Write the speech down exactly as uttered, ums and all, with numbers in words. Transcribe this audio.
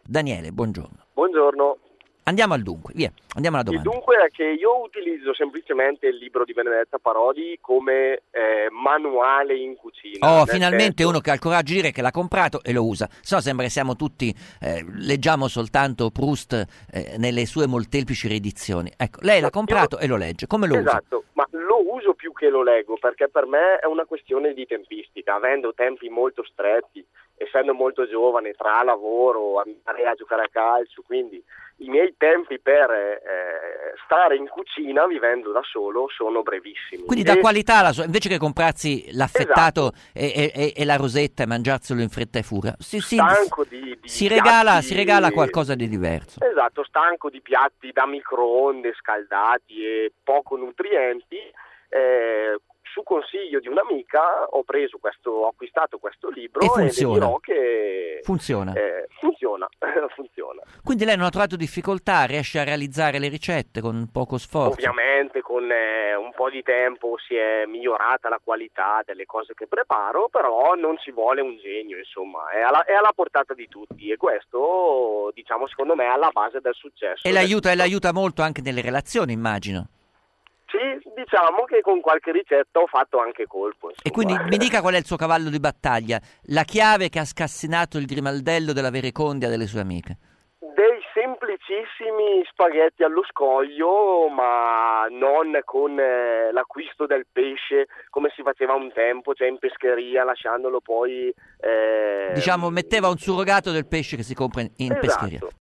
Daniele, buongiorno. Buongiorno. Andiamo al dunque, via, andiamo alla domanda. Il dunque è che io utilizzo semplicemente il libro di Benedetta Parodi come eh, manuale in cucina. Oh, nel finalmente senso... uno che ha il coraggio di dire che l'ha comprato e lo usa. Se no sembra che siamo tutti, eh, leggiamo soltanto Proust eh, nelle sue molteplici riedizioni. Ecco, lei l'ha comprato io... e lo legge. Come lo usa? Esatto, ma lo uso più che lo leggo, perché per me è una questione di tempistica. Avendo tempi molto stretti, essendo molto giovane, tra lavoro, andare a giocare a calcio, quindi i miei tempi per eh, stare in cucina vivendo da solo sono brevissimi. Quindi e... dà qualità alla sua, invece che comprarsi l'affettato esatto. e, e, e la rosetta e mangiarselo in fretta e furia, si, si, stanco di, di si, regala, piatti... si regala qualcosa di diverso. Esatto, stanco di piatti da microonde scaldati e poco nutrienti. eh, Su consiglio di un'amica ho preso questo, ho acquistato questo libro e e funziona. le dirò che funziona. Eh, funziona, funziona. Quindi lei non ha trovato difficoltà, riesce a realizzare le ricette con poco sforzo? Ovviamente con eh, un po' di tempo si è migliorata la qualità delle cose che preparo, però non ci vuole un genio, insomma, è alla, è alla portata di tutti e questo, diciamo, secondo me è alla base del successo. E l'aiuta, e l'aiuta molto anche nelle relazioni, immagino. Sì, diciamo che con qualche ricetta ho fatto anche colpo. Insomma. E quindi mi dica qual è il suo cavallo di battaglia, la chiave che ha scassinato il grimaldello della verecondia delle sue amiche. Dei semplicissimi spaghetti allo scoglio, ma non con eh, l'acquisto del pesce come si faceva un tempo, cioè in pescheria, lasciandolo poi... Eh... Diciamo, metteva un surrogato del pesce che si compra in, in esatto, pescheria.